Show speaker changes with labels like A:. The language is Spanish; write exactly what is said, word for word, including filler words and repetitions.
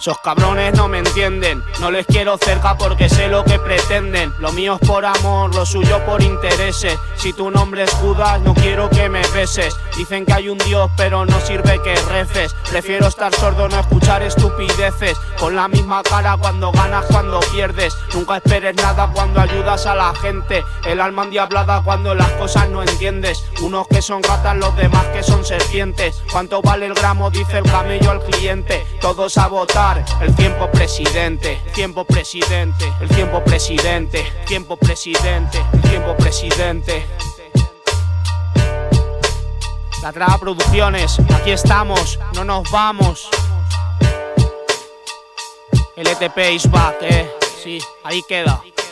A: Esos cabrones no me entienden, no les quiero cerca porque sé lo que pretenden. Lo mío es por amor, lo suyo por intereses. Si tu nombre es Judas, no quiero que me beses. Dicen que hay un Dios, pero no sirve que reces. Prefiero estar sordo, no escuchar estupideces. Con la misma cara cuando ganas, cuando pierdes. Nunca esperes nada cuando ayudas a la gente. El alma endiablada cuando las cosas no entiendes. Unos que son ratas, los demás que son serpientes. ¿Cuánto vale el gramo? Dice el camello al cliente. Todos a votar. El tiempo presidente, tiempo presidente, el tiempo presidente, tiempo presidente, el tiempo presidente. La Traba Producciones, aquí estamos, no nos vamos. L T P is back, eh, sí, ahí queda.